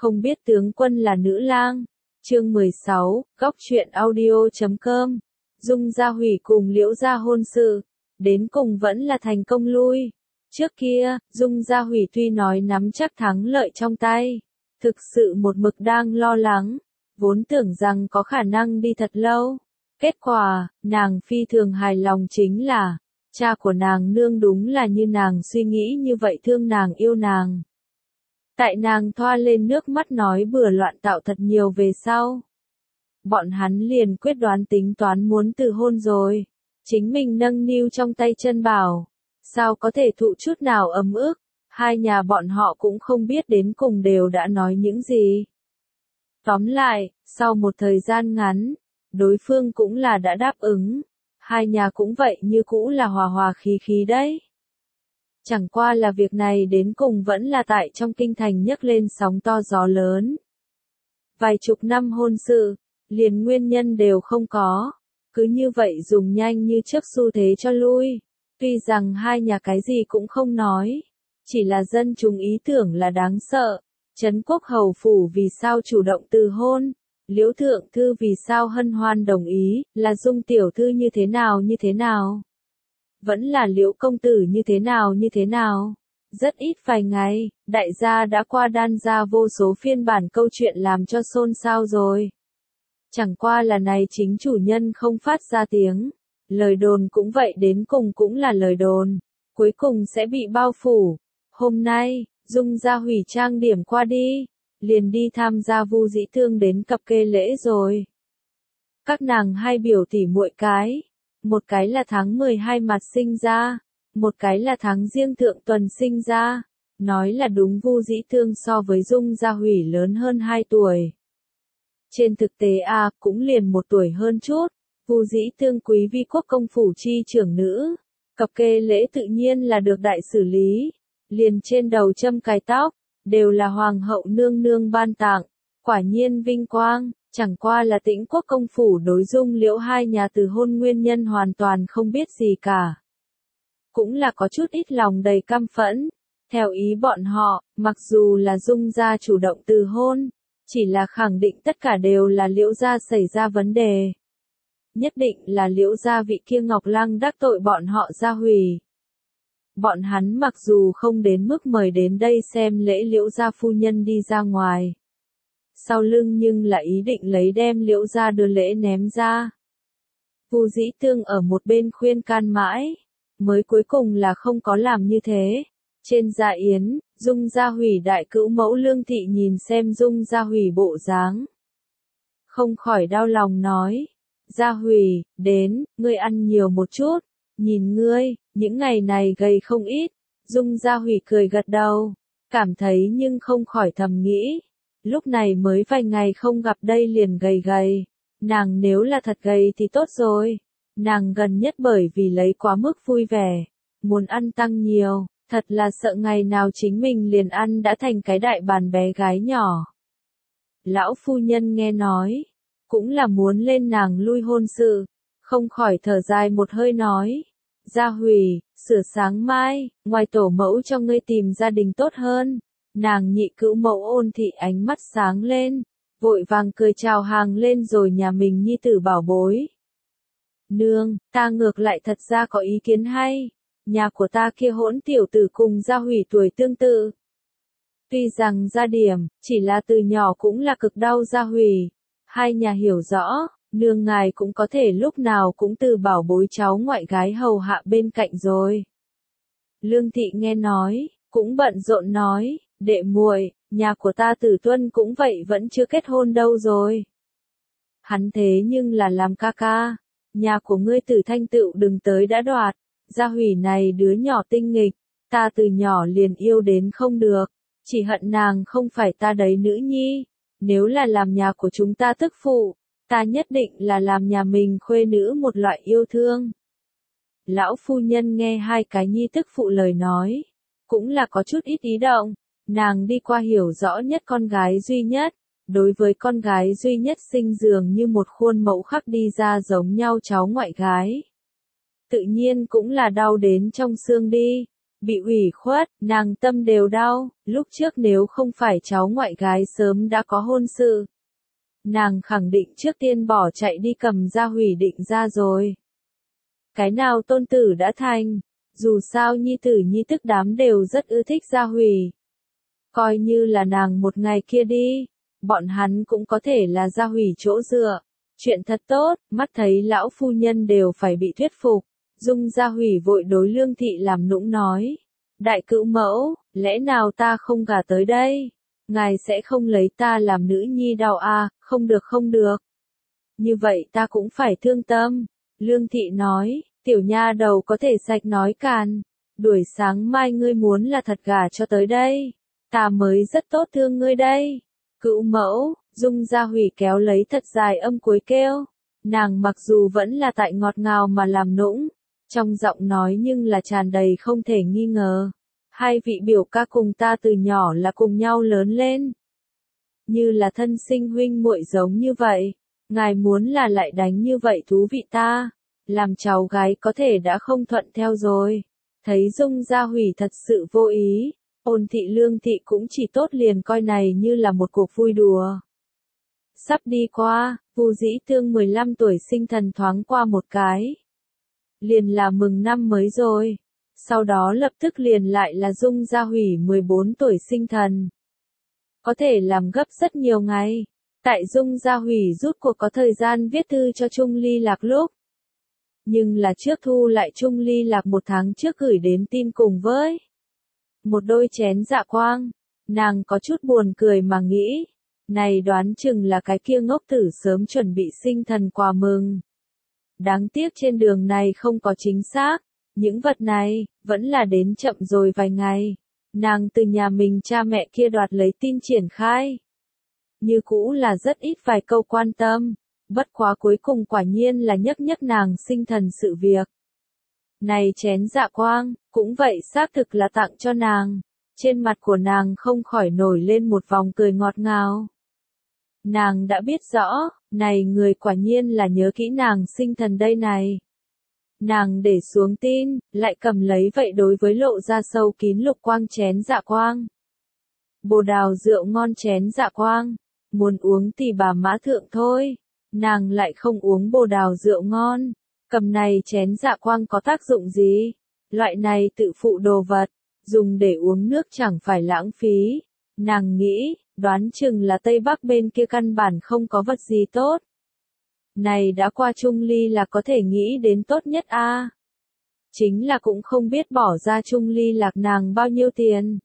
Không biết tướng quân là nữ lang. Chương 16, góc truyện audio.com. Dung Gia Hủy cùng Liễu gia hôn sự, đến cùng vẫn là thành công lui. Trước kia, Dung Gia Hủy tuy nói nắm chắc thắng lợi trong tay, thực sự một mực đang lo lắng, vốn tưởng rằng có khả năng đi thật lâu. Kết quả, nàng phi thường hài lòng chính là, cha của nàng nương đúng là như nàng suy nghĩ như vậy, thương nàng yêu nàng. Tại nàng thoa lên nước mắt nói bừa loạn tạo thật nhiều về sau, bọn hắn liền quyết đoán tính toán muốn từ hôn rồi. Chính mình nâng niu trong tay chân bảo, sao có thể thụ chút nào ấm ức, hai nhà bọn họ cũng không biết đến cùng đều đã nói những gì. Tóm lại, sau một thời gian ngắn, đối phương cũng là đã đáp ứng, hai nhà cũng vậy như cũ là hòa hòa khí khí đấy. Chẳng qua là việc này đến cùng vẫn là tại trong kinh thành nhấc lên sóng to gió lớn. Vài chục năm hôn sự, liền nguyên nhân đều không có, cứ như vậy dùng nhanh như chớp xu thế cho lui. Tuy rằng hai nhà cái gì cũng không nói, chỉ là dân chúng ý tưởng là đáng sợ. Trấn Quốc hầu phủ vì sao chủ động từ hôn, Liễu thượng thư vì sao hân hoan đồng ý, là Dung tiểu thư như thế nào. Vẫn là Liễu công tử như thế nào. Rất ít vài ngày, đại gia đã qua đan ra vô số phiên bản câu chuyện làm cho xôn xao rồi. Chẳng qua là này chính chủ nhân không phát ra tiếng, lời đồn cũng vậy, đến cùng cũng là lời đồn, cuối cùng sẽ bị bao phủ. Hôm nay, Dung Gia Hủy trang điểm qua đi, liền đi tham gia Vu Dĩ Thương đến cập kê lễ rồi. Các nàng hai biểu tỷ muội cái, một cái là tháng 12 mặt sinh ra, một cái là tháng Giêng thượng tuần sinh ra, nói là đúng Vu Dĩ Thương so với Dung Gia Hủy lớn hơn 2 tuổi. Trên thực tế cũng liền 1 tuổi hơn chút. Vu Dĩ Thương quý vi quốc công phủ chi trưởng nữ, cập kê lễ tự nhiên là được đại xử lý, liền trên đầu châm cài tóc, đều là hoàng hậu nương nương ban tặng, quả nhiên vinh quang. Chẳng qua là Tĩnh quốc công phủ đối Dung Liễu hai nhà từ hôn nguyên nhân hoàn toàn không biết gì cả. Cũng là có chút ít lòng đầy căm phẫn. Theo ý bọn họ, mặc dù là Dung gia chủ động từ hôn, chỉ là khẳng định tất cả đều là Liễu gia xảy ra vấn đề. Nhất định là Liễu gia vị kia Ngọc Lăng đắc tội bọn họ Gia Hủy. Bọn hắn mặc dù không đến mức mời đến đây xem lễ Liễu gia phu nhân đi ra ngoài, sau lưng nhưng là ý định lấy đem Liễu gia đưa lễ ném ra. Vu Dĩ Thương ở một bên khuyên can mãi, mới cuối cùng là không có làm như thế. Trên dạ yến, Dung Gia Hủy đại cữu mẫu Lương Thị nhìn xem Dung Gia Hủy bộ dáng, không khỏi đau lòng nói, Gia Hủy, đến, ngươi ăn nhiều một chút, nhìn ngươi, những ngày này gầy không ít. Dung Gia Hủy cười gật đầu, cảm thấy nhưng không khỏi thầm nghĩ, lúc này mới vài ngày không gặp đây liền gầy, nàng nếu là thật gầy thì tốt rồi. Nàng gần nhất bởi vì lấy quá mức vui vẻ, muốn ăn tăng nhiều, thật là sợ ngày nào chính mình liền ăn đã thành cái đại bàn bé gái nhỏ. Lão phu nhân nghe nói, cũng là muốn lên nàng lui hôn sự, không khỏi thở dài một hơi nói, Gia Hủy, sửa sáng mai, ngoài tổ mẫu cho ngươi tìm gia đình tốt hơn. Nàng nhị cữu mẫu Ôn Thị ánh mắt sáng lên, vội vàng cười chào hàng lên rồi nhà mình nhi tử bảo bối. Nương, ta ngược lại thật ra có ý kiến hay, nhà của ta kia hỗn tiểu tử cùng Gia Hủy tuổi tương tự. Tuy rằng gia điểm, chỉ là từ nhỏ cũng là cực đau Gia Hủy, hai nhà hiểu rõ, nương ngài cũng có thể lúc nào cũng từ bảo bối cháu ngoại gái hầu hạ bên cạnh rồi. Lương Thị nghe nói, cũng bận rộn nói, đệ muội, nhà của ta Tử Tuân cũng vậy vẫn chưa kết hôn đâu rồi. Hắn thế nhưng là làm ca ca, nhà của ngươi Tử Thanh tựu đừng tới đã đoạt, Gia Hủy này đứa nhỏ tinh nghịch, ta từ nhỏ liền yêu đến không được, chỉ hận nàng không phải ta đấy nữ nhi, nếu là làm nhà của chúng ta tức phụ, ta nhất định là làm nhà mình khuê nữ một loại yêu thương. Lão phu nhân nghe hai cái nhi tức phụ lời nói, cũng là có chút ít ý động, nàng đi qua hiểu rõ nhất con gái duy nhất, đối với con gái duy nhất sinh dường như một khuôn mẫu khắc đi ra giống nhau cháu ngoại gái. Tự nhiên cũng là đau đến trong xương đi, bị ủy khuất, nàng tâm đều đau, lúc trước nếu không phải cháu ngoại gái sớm đã có hôn sự. Nàng khẳng định trước tiên bỏ chạy đi cầm Gia Hủy định ra rồi. Cái nào tôn tử đã thành, dù sao nhi tử nhi tức đám đều rất ưa thích Gia Hủy. Coi như là nàng một ngày kia đi, bọn hắn cũng có thể là Gia Hủy chỗ dựa. Chuyện thật tốt, mắt thấy lão phu nhân đều phải bị thuyết phục. Dung Gia Hủy vội đối Lương Thị làm nũng nói. Đại cữu mẫu, lẽ nào ta không gả tới đây? Ngài sẽ không lấy ta làm nữ nhi đau à, không được không được. Như vậy ta cũng phải thương tâm. Lương Thị nói, tiểu nha đầu có thể sạch nói càn. Đuổi sáng mai ngươi muốn là thật gả cho tới đây. Ta mới rất tốt thương ngươi đây. Cữu mẫu, Dung Gia Hủy kéo lấy thật dài âm cuối kêu. Nàng mặc dù vẫn là tại ngọt ngào mà làm nũng. Trong giọng nói nhưng là tràn đầy không thể nghi ngờ. Hai vị biểu ca cùng ta từ nhỏ là cùng nhau lớn lên. Như là thân sinh huynh muội giống như vậy. Ngài muốn là lại đánh như vậy thú vị ta. Làm cháu gái có thể đã không thuận theo rồi. Thấy Dung Gia Hủy thật sự vô ý. Ôn thị Lương Thị cũng chỉ tốt liền coi này như là một cuộc vui đùa. Sắp đi qua, Vu Dĩ Tương 15 tuổi sinh thần thoáng qua một cái. Liền là mừng năm mới rồi. Sau đó lập tức liền lại là Dung Gia Hủy 14 tuổi sinh thần. Có thể làm gấp rất nhiều ngày. Tại Dung Gia Hủy rút cuộc có thời gian viết thư cho Trung Ly Lạc lúc. Nhưng là trước thu lại Trung Ly Lạc một tháng trước gửi đến tin cùng với một đôi chén dạ quang. Nàng có chút buồn cười mà nghĩ. Này đoán chừng là cái kia ngốc tử sớm chuẩn bị sinh thần quà mừng. Đáng tiếc trên đường này không có chính xác. Những vật này, vẫn là đến chậm rồi vài ngày. Nàng từ nhà mình cha mẹ kia đoạt lấy tin triển khai. Như cũ là rất ít vài câu quan tâm. Bất quá cuối cùng quả nhiên là nhắc nàng sinh thần sự việc. Này chén dạ quang, cũng vậy xác thực là tặng cho nàng. Trên mặt của nàng không khỏi nổi lên một vòng cười ngọt ngào. Nàng đã biết rõ, này người quả nhiên là nhớ kỹ nàng sinh thần đây này. Nàng để xuống tin, lại cầm lấy vậy đối với lộ ra sâu kín lục quang chén dạ quang. Bồ đào rượu ngon chén dạ quang, muốn uống thì bà mã thượng thôi, nàng lại không uống bồ đào rượu ngon. Cầm này chén dạ quang có tác dụng gì? Loại này tự phụ đồ vật, dùng để uống nước chẳng phải lãng phí. Nàng nghĩ, đoán chừng là Tây Bắc bên kia căn bản không có vật gì tốt. Này đã qua Trung Ly là có thể nghĩ đến tốt nhất a. Chính là cũng không biết bỏ ra Trung Ly Lạc nàng bao nhiêu tiền.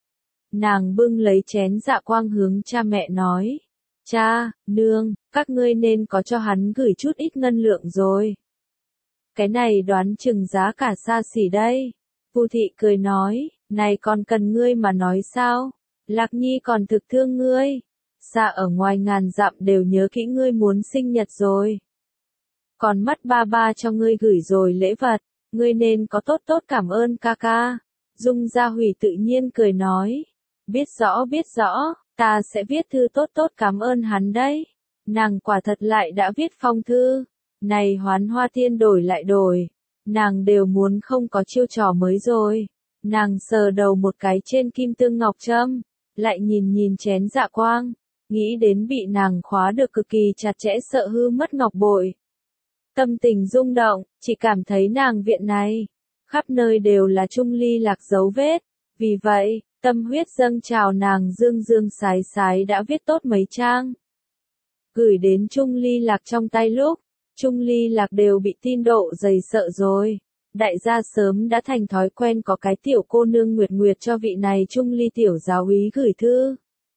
Nàng bưng lấy chén dạ quang hướng cha mẹ nói. Cha, nương, các ngươi nên có cho hắn gửi chút ít ngân lượng rồi. Cái này đoán chừng giá cả xa xỉ đây. Vu thị cười nói, này còn cần ngươi mà nói sao? Lạc Nhi còn thực thương ngươi. Xa ở ngoài ngàn dặm đều nhớ kỹ ngươi muốn sinh nhật rồi. Còn mắt ba ba cho ngươi gửi rồi lễ vật, ngươi nên có tốt tốt cảm ơn ca ca. Dung Gia Hủy tự nhiên cười nói, biết rõ, ta sẽ viết thư tốt tốt cảm ơn hắn đấy. Nàng quả thật lại đã viết phong thư, này Hoán Hoa Tiên đổi lại đổi, nàng đều muốn không có chiêu trò mới rồi. Nàng sờ đầu một cái trên kim tương ngọc trâm, lại nhìn chén dạ quang. Nghĩ đến bị nàng khóa được cực kỳ chặt chẽ sợ hư mất ngọc bội. Tâm tình rung động, chỉ cảm thấy nàng viện này, khắp nơi đều là Trung Ly Lạc dấu vết. Vì vậy, tâm huyết dâng trào nàng dương sái đã viết tốt mấy trang. Gửi đến Trung Ly Lạc trong tay lúc, Trung Ly Lạc đều bị tin độ dày sợ rồi. Đại gia sớm đã thành thói quen có cái tiểu cô nương Nguyệt cho vị này Trung Ly tiểu giáo úy gửi thư.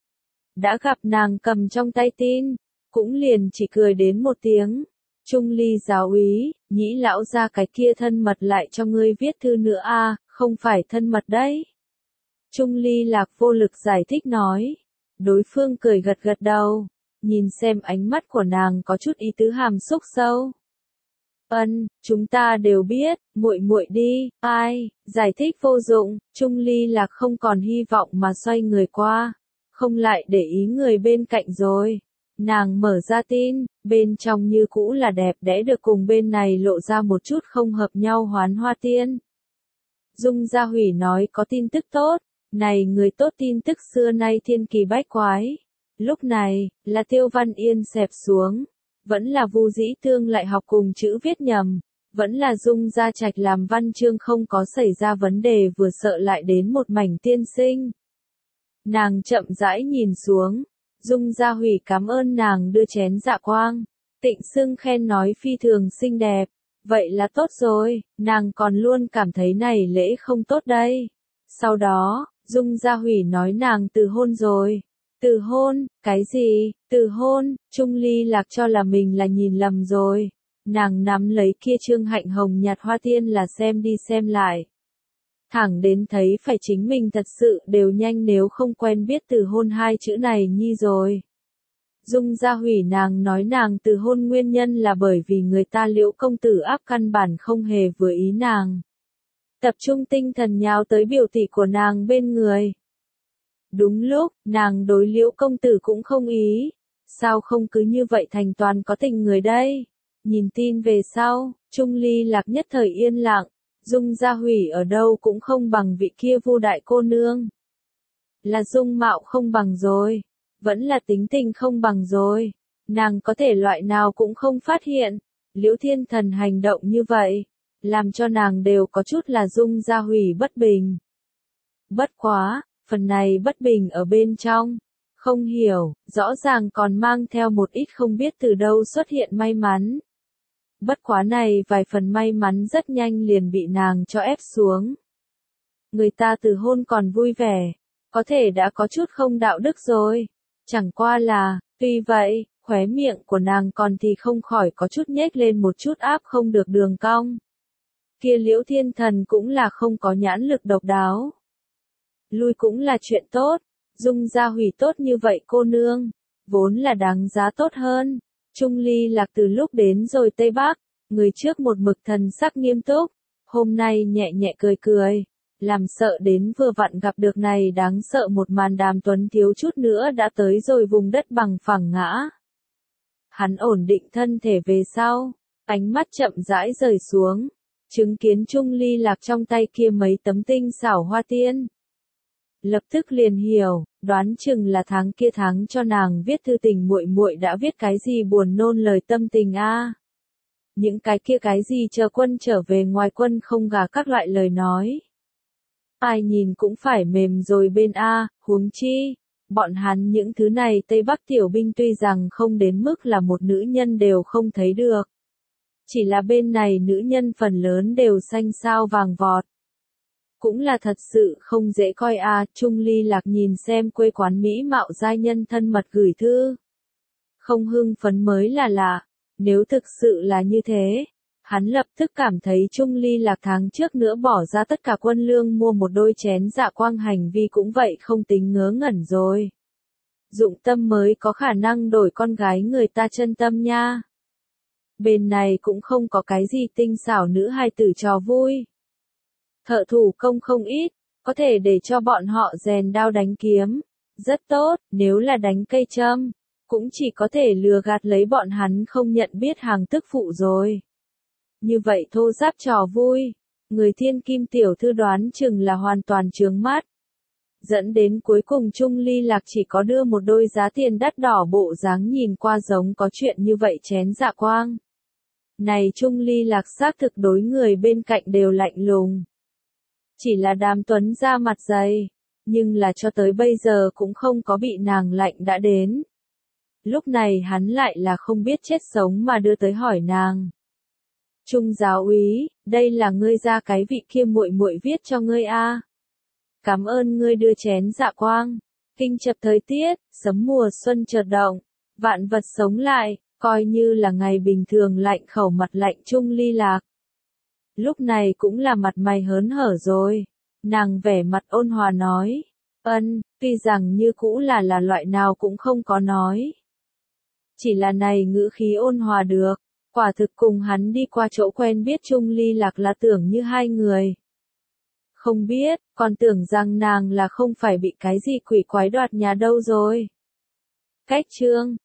Đã gặp nàng cầm trong tay tin, cũng liền chỉ cười đến một tiếng. Trung Ly giáo úy, nhĩ lão ra cái kia thân mật lại cho ngươi viết thư nữa a, không phải thân mật đấy. Trung Ly Lạc vô lực giải thích nói. Đối phương cười gật đầu, nhìn xem ánh mắt của nàng có chút ý tứ hàm xúc sâu. Chúng ta đều biết, muội đi, ai, giải thích vô dụng. Trung Ly Lạc không còn hy vọng mà xoay người qua. Không lại để ý người bên cạnh rồi. Nàng mở ra tin, bên trong như cũ là đẹp đẽ được cùng bên này lộ ra một chút không hợp nhau Hoán Hoa Tiên. Dung Gia Hủy nói có tin tức tốt, này người tốt tin tức xưa nay thiên kỳ bách quái. Lúc này, là Tiêu Văn Yên xẹp xuống, vẫn là Vu Dĩ Tương lại học cùng chữ viết nhầm, vẫn là Dung Gia Trạch làm văn chương không có xảy ra vấn đề vừa sợ lại đến một mảnh tiên sinh. Nàng chậm rãi nhìn xuống, Dung Gia Hủy cảm ơn nàng đưa chén dạ quang, tịnh xưng khen nói phi thường xinh đẹp, vậy là tốt rồi, nàng còn luôn cảm thấy này lễ không tốt đây. Sau đó, Dung Gia Hủy nói nàng từ hôn rồi. Từ hôn, cái gì, từ hôn, Trung Ly Lạc cho là mình là nhìn lầm rồi. Nàng nắm lấy kia trương hạnh hồng nhạt hoa tiên là xem đi xem lại. Thẳng đến thấy phải chính mình thật sự đều nhanh nếu không quen biết từ hôn hai chữ này nhi rồi. Dung Gia Hủy nàng nói nàng từ hôn nguyên nhân là bởi vì người ta Liễu công tử áp căn bản không hề vừa ý nàng. Tập trung tinh thần nhào tới biểu tỷ của nàng bên người. Đúng lúc, nàng đối Liễu công tử cũng không ý. Sao không cứ như vậy thành toàn có tình người đây? Nhìn tin về sau, Trung Ly Lạc nhất thời yên lặng. Dung Gia Hủy ở đâu cũng không bằng vị kia Vu đại cô nương. Là dung mạo không bằng rồi. Vẫn là tính tình không bằng rồi. Nàng có thể loại nào cũng không phát hiện. Liễu Thiên Thần hành động như vậy, làm cho nàng đều có chút là Dung Gia Hủy bất bình. Bất quá, phần này bất bình ở bên trong, không hiểu, rõ ràng còn mang theo một ít không biết từ đâu xuất hiện may mắn. Bất quá này vài phần may mắn rất nhanh liền bị nàng cho ép xuống. Người ta từ hôn còn vui vẻ, có thể đã có chút không đạo đức rồi. Chẳng qua là, tuy vậy, khóe miệng của nàng còn thì không khỏi có chút nhếch lên một chút áp không được đường cong. Kia Liễu Thiên Thần cũng là không có nhãn lực độc đáo. Lui cũng là chuyện tốt, Dung Gia Hủy tốt như vậy cô nương, vốn là đáng giá tốt hơn. Trung Ly Lạc từ lúc đến rồi Tây Bắc, người trước một mực thần sắc nghiêm túc, hôm nay nhẹ nhẹ cười cười, làm sợ đến vừa vặn gặp được này đáng sợ một màn Đàm Tuấn thiếu chút nữa đã tới rồi vùng đất bằng phẳng ngã. Hắn ổn định thân thể về sau, ánh mắt chậm rãi rời xuống, chứng kiến Trung Ly Lạc trong tay kia mấy tấm tinh xảo hoa tiên. Lập tức liền hiểu, đoán chừng là tháng kia tháng cho nàng viết thư tình muội muội đã viết cái gì buồn nôn lời tâm tình a. Những cái kia cái gì chờ quân trở về ngoài quân không gả các loại lời nói. Ai nhìn cũng phải mềm rồi bên a, huống chi, bọn hắn những thứ này Tây Bắc tiểu binh tuy rằng không đến mức là một nữ nhân đều không thấy được. Chỉ là bên này nữ nhân phần lớn đều xanh sao vàng vọt. Cũng là thật sự không dễ coi a. Trung Ly Lạc nhìn xem quê quán mỹ mạo giai nhân thân mật gửi thư. Không hưng phấn mới là lạ, nếu thực sự là như thế, hắn lập tức cảm thấy Trung Ly Lạc tháng trước nữa bỏ ra tất cả quân lương mua một đôi chén dạ quang hành vi cũng vậy không tính ngớ ngẩn rồi. Dụng tâm mới có khả năng đổi con gái người ta chân tâm nha. Bên này cũng không có cái gì tinh xảo nữ hài tử trò vui. Thợ thủ công không ít, có thể để cho bọn họ rèn đao đánh kiếm. Rất tốt, nếu là đánh cây châm, cũng chỉ có thể lừa gạt lấy bọn hắn không nhận biết hàng tức phụ rồi. Như vậy thô giáp trò vui, người thiên kim tiểu thư đoán chừng là hoàn toàn chướng mắt. Dẫn đến cuối cùng Trung Ly Lạc chỉ có đưa một đôi giá tiền đắt đỏ bộ dáng nhìn qua giống có chuyện như vậy chén dạ quang. Này Trung Ly Lạc xác thực đối người bên cạnh đều lạnh lùng. Chỉ là Đàm Tuấn ra mặt dày, nhưng là cho tới bây giờ cũng không có bị nàng lạnh đã đến. Lúc này hắn lại là không biết chết sống mà đưa tới hỏi nàng. Trung giáo úy, đây là ngươi ra cái vị kia muội muội viết cho ngươi a. Cảm ơn ngươi đưa chén dạ quang. Kinh chập thời tiết, sấm mùa xuân chợt động, vạn vật sống lại, coi như là ngày bình thường lạnh khẩu mặt lạnh Trung Ly Lạc. Lúc này cũng là mặt mày hớn hở rồi. Nàng vẻ mặt ôn hòa nói. Tuy rằng như cũ là loại nào cũng không có nói. Chỉ là này ngữ khí ôn hòa được. Quả thực cùng hắn đi qua chỗ quen biết Trung Ly Lạc là tưởng như hai người. Không biết, còn tưởng rằng nàng là không phải bị cái gì quỷ quái đoạt nhà đâu rồi. Cách chương